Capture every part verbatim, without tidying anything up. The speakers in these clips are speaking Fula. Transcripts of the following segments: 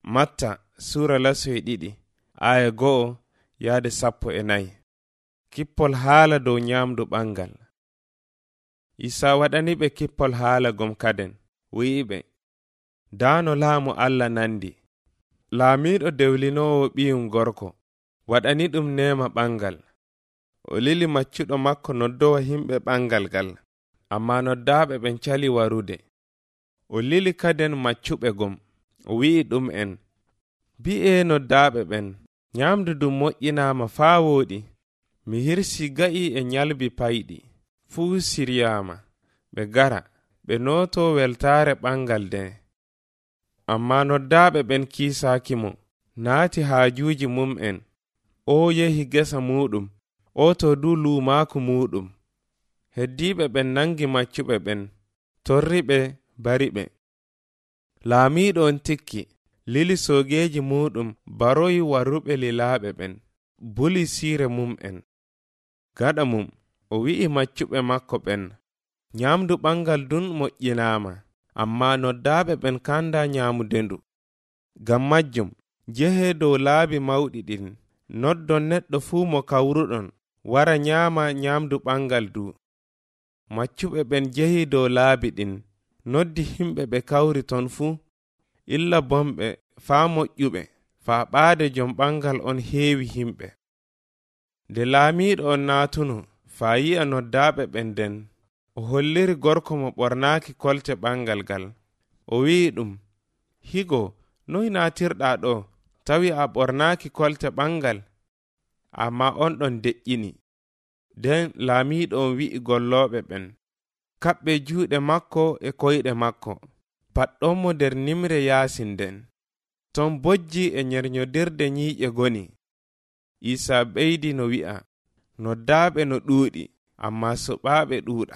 Matta sura lasoy ɗiɗi aya go'o yaade sappo e nayi. Kippol haala dow nyamdu ɓangal. Isa waɗani ɓe kippol haala gom kaden, wi'iɓe, daano laamu Allah nandi. Laamiiɗo dewlinoowo ɓiyum gorko, waɗani ɗum neema ɓangal. O lili maccuɗo makko noddowa himɓe ɓangal gal, amma noddaaɓe ɓen cali warude. O lili kaden maccuɓe gom, o wi'i ɗum en, bi'e noddaaɓe ɓen, nyamdu ɗum moƴƴinaama faa wooɗi. Mi hirsi ga'i e nyalbi payɗi, fuu siryaama, ɓe gara, ɓe nooto weltaare ɓangal de. Amma noddaaɓe ɓen kiisaaki mo, naati haajuuji mum'en, o yehi gesa muɗum, o to du luumaaku muɗum. Heddiiɓe ɓen nangi maccuɓe ɓen, torri ɓe, bari ɓe. Laamiiɗo on tikki, lili soogeeji muɗum, baroyi warruɓe lilaaɓe ɓen, buli siire mum'en. Gaɗa mum, o wi'i maccuɓe makko ɓen, nyamdu ɓangal dun moƴƴinaama, amma noddaaɓe ɓen kanda nyaamudendu. Ngam majjum, jehe dow laabi mawɗi ɗin, noddon neɗɗo fuu mo kawruɗon, wara nyaama nyamdu ɓangal du. Maccuɓe ɓen jehi dow laabi ɗin, noddi himɓe ɓe kawri ton fuu, illa bomɓe faa moƴƴuɓe, faa ɓaade jom ɓangal on heewi himɓe. Nde laamiiɗo on naatuno, faa yi'a noddaaɓe ɓen den, o holliri gorko mo ɓornaaki kolte ɓangal gal. O wi'i ɗum, higo, noy naatirɗaa ɗo, tawi a ɓornaaki kolte ɓangal? Amma on ɗon deƴƴini. Den laamiiɗo on wi'i gollooɓe ɓen, kaɓɓe juuɗe makko e koyɗe makko, paɗɗon mo nder nimre yaasin den. Ton bojji e nyerñodirde nyiiƴe goni. Isa ɓeydi no wi'a, noddaaɓe no ɗuuɗi, amma suɓaaɓe ɗuuɗa.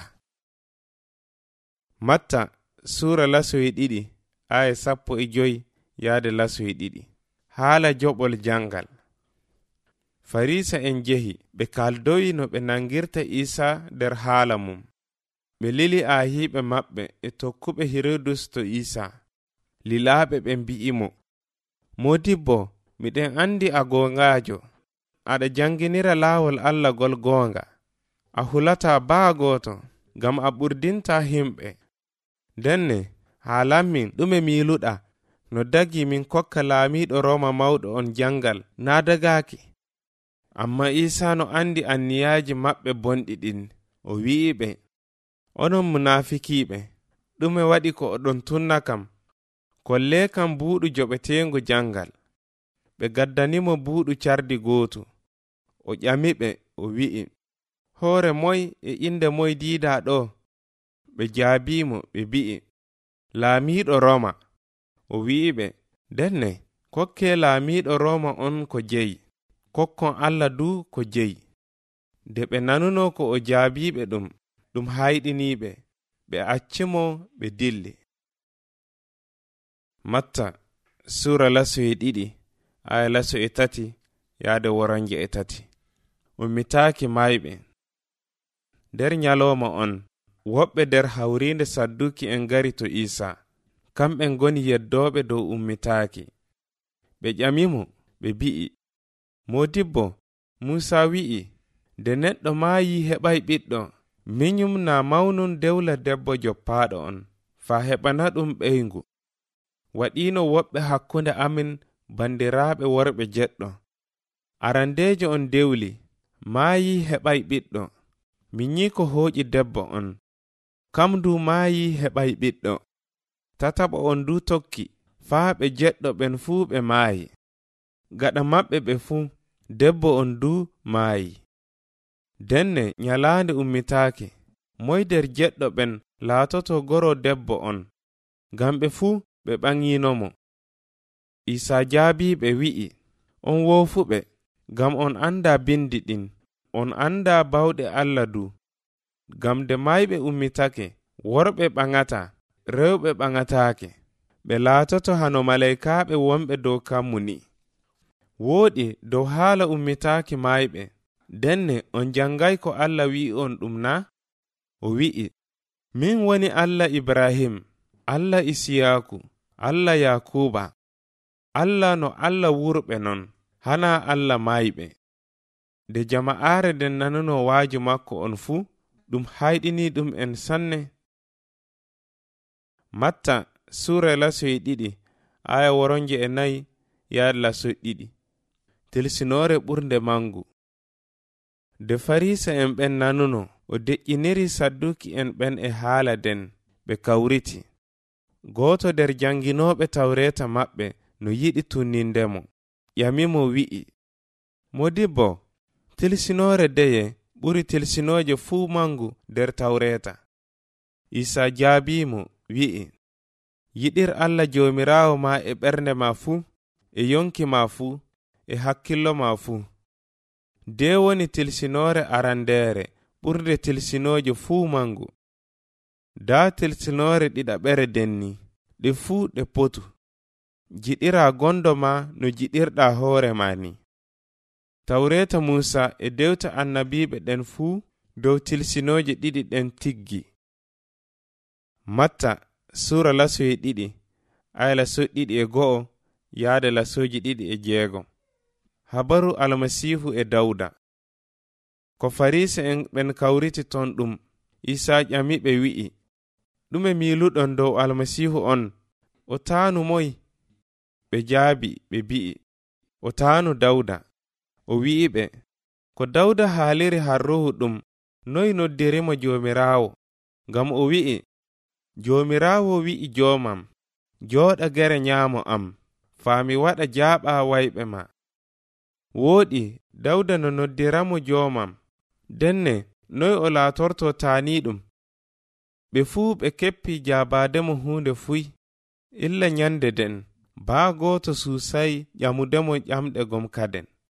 Matta sura lasoy ɗiɗi aya sappo e joyi yaade lasoy ɗiɗi. Haala joɓol jangal. Farisa en jehi, ɓe kaldoyi no ɓe nangirta Isa nder haala mum. Ɓe lili aahiɓe maɓɓe e tokkuɓe Hirodus to Isa. Lilaaɓe ɓe mbi'imo, modibbo, miɗen andi a goongaajo, aɗa janginira laawol Allah gol goonga, a hulata baa gooto, ngam a ɓurdinta himɓe. Denne, haalanmin ɗume miiluɗa, no dagi min kokka laamiiɗo Roma mawɗo on jangal naa dagaaki. Amma Isa no andi anniyaaji maɓɓe bonɗi ɗin, o wi'i ɓe, onon munaafikiiɓe, ɗume waɗi ko oɗon tunna kam? Kolle kam buuɗu joɓeteengu jangal. Ɓe gaddanimo buuɗu cardi gootu. O ƴami ɓe, o wi'i, hoore moy e inde moy diida ɗo? Ɓe jaabimo, ɓe bi'i, laamiiɗo Roma. O wi'i ɓe, denne, kokke laamiiɗo Roma on ko jeyi, kokkon Allah du ko jeyi. Nde ɓe nanuno ko o jaabiɓe ɗum, ɗum hayɗiniɓe, ɓe accimo, ɓe dilli. Matta sura lasoy ɗiɗi aya laso e tati yaade woronje e tati. Ummitaaki mayɓe. Nder nyaloma on, woɓɓe nder hawrinde sadduki en gari to Isa, kamɓe ngoni yeddooɓe dow ummitaaki. Ɓe ƴamimo, ɓe bi'i, modibbo, Musa wi'i, nde neɗɗo maayi heɓay ɓiɗɗo, minyum na mawnun dewla debbo joppaaɗo on, faa heɓana ɗum ɓeyngu. Waɗino woɓɓe hakkunde amin bandiraaɓe worɓe jeɗɗo. Arandeejo on dewli, maayi heɓay ɓiɗɗo, minyi ko hooƴi debbo on, kam du maayi heɓay ɓiɗɗo. Tataɓo on du tokki, faa ɓe jeɗɗo ɓen fuu ɓe maayi. Gaɗa maɓɓe ɓe fuu, debbo on du maayi. Denne nyalaande ummitaake, moy nder jeɗɗo ɓen laatoto goro debbo on, ngam ɓe fuu ɓe ɓaŋinomo. Isa jaabii ɓe wi'i, on woofuɓe, ngam on anda bindi ɗin, on anda bawɗe Allah du. Ngam de mayɓe ummitake, worɓe ɓaŋata, rewɓe ɓaŋataake, ɓe laatoto hano malaykaaɓe wonɓe dow kammu ni. Wooɗi dow haala ummitaaki mayɓe, denne on jangay ko Allah wi'i on ɗum na? O wi'i, min woni Allah Ibrahim, Allah Isiyaaku, Allah Yakuba. Allah no Allah wurɓe non, hana Allah mayɓe. Nde jama'aare den nanuno waaji makko on fuu, ɗum hayɗini ɗum en sanne. Matta suura lasoyi ɗiɗi aya woronje e nayi yaade lasoyi ɗiɗi. Tilsinore ɓurde mangu. De farisa en ɓen nanuno o deƴƴiniri sadduki en ɓen e haala den ɓe kawriti. Gooto nder janginoɓe tawreta maɓɓe no yiɗi tunnindemo ƴamimo wi'i, modibbo, tilsinore deye ɓuri tilsinoje fuu mangu nder tawreta. Isa jaabimo wi'i, yiɗir Allah jomirawo ma e ɓernde ma fuu, e yonki ma fuu, e hakkillo ma fuu. De woni tilsinore arandere ɓurde tilsinoje fuu mangu. Da tilsinore ɗiɗaɓere denni, ɗe fuu ɗe potu. Jiɗira gondo ma no jiɗirɗa hoore ma ni. Tawreta Musa e dewta annabiɓe ɗen fuu dow tilsinoje ɗiɗi ɗen tiggi. Matta sura lasoyi ɗiɗi aya lasoyi ɗiɗi e go'o yaade lasoji ɗiɗi e jeego. Habaru almasihu e Dawda. Ko farisa en ɓen kawriti ton ɗum, Isa ƴamiɓe wi'i, ɗume miluɗon dow almasihu on? O taanu moy? Ɓe jaabi ɓe bi'i, o taanu Dawda. O wi'i ɓe, ko Dawda haaliri har ruhu ɗum, noy noddirimo jomirawo? Ngam o wi'i, jomirawo wi'i jomam, jooɗa gere nyaamo am, faami waɗa jaaɓa wayɓe ma. Wooɗi Dawda no noddiramo jomam, denne noy o laatorto taaniɗum? Ɓe fuu ɓe keppi jaabademo hunde fuy, illa nyande den, baa gooto suusay ƴamudemo ƴamɗe gom kaden.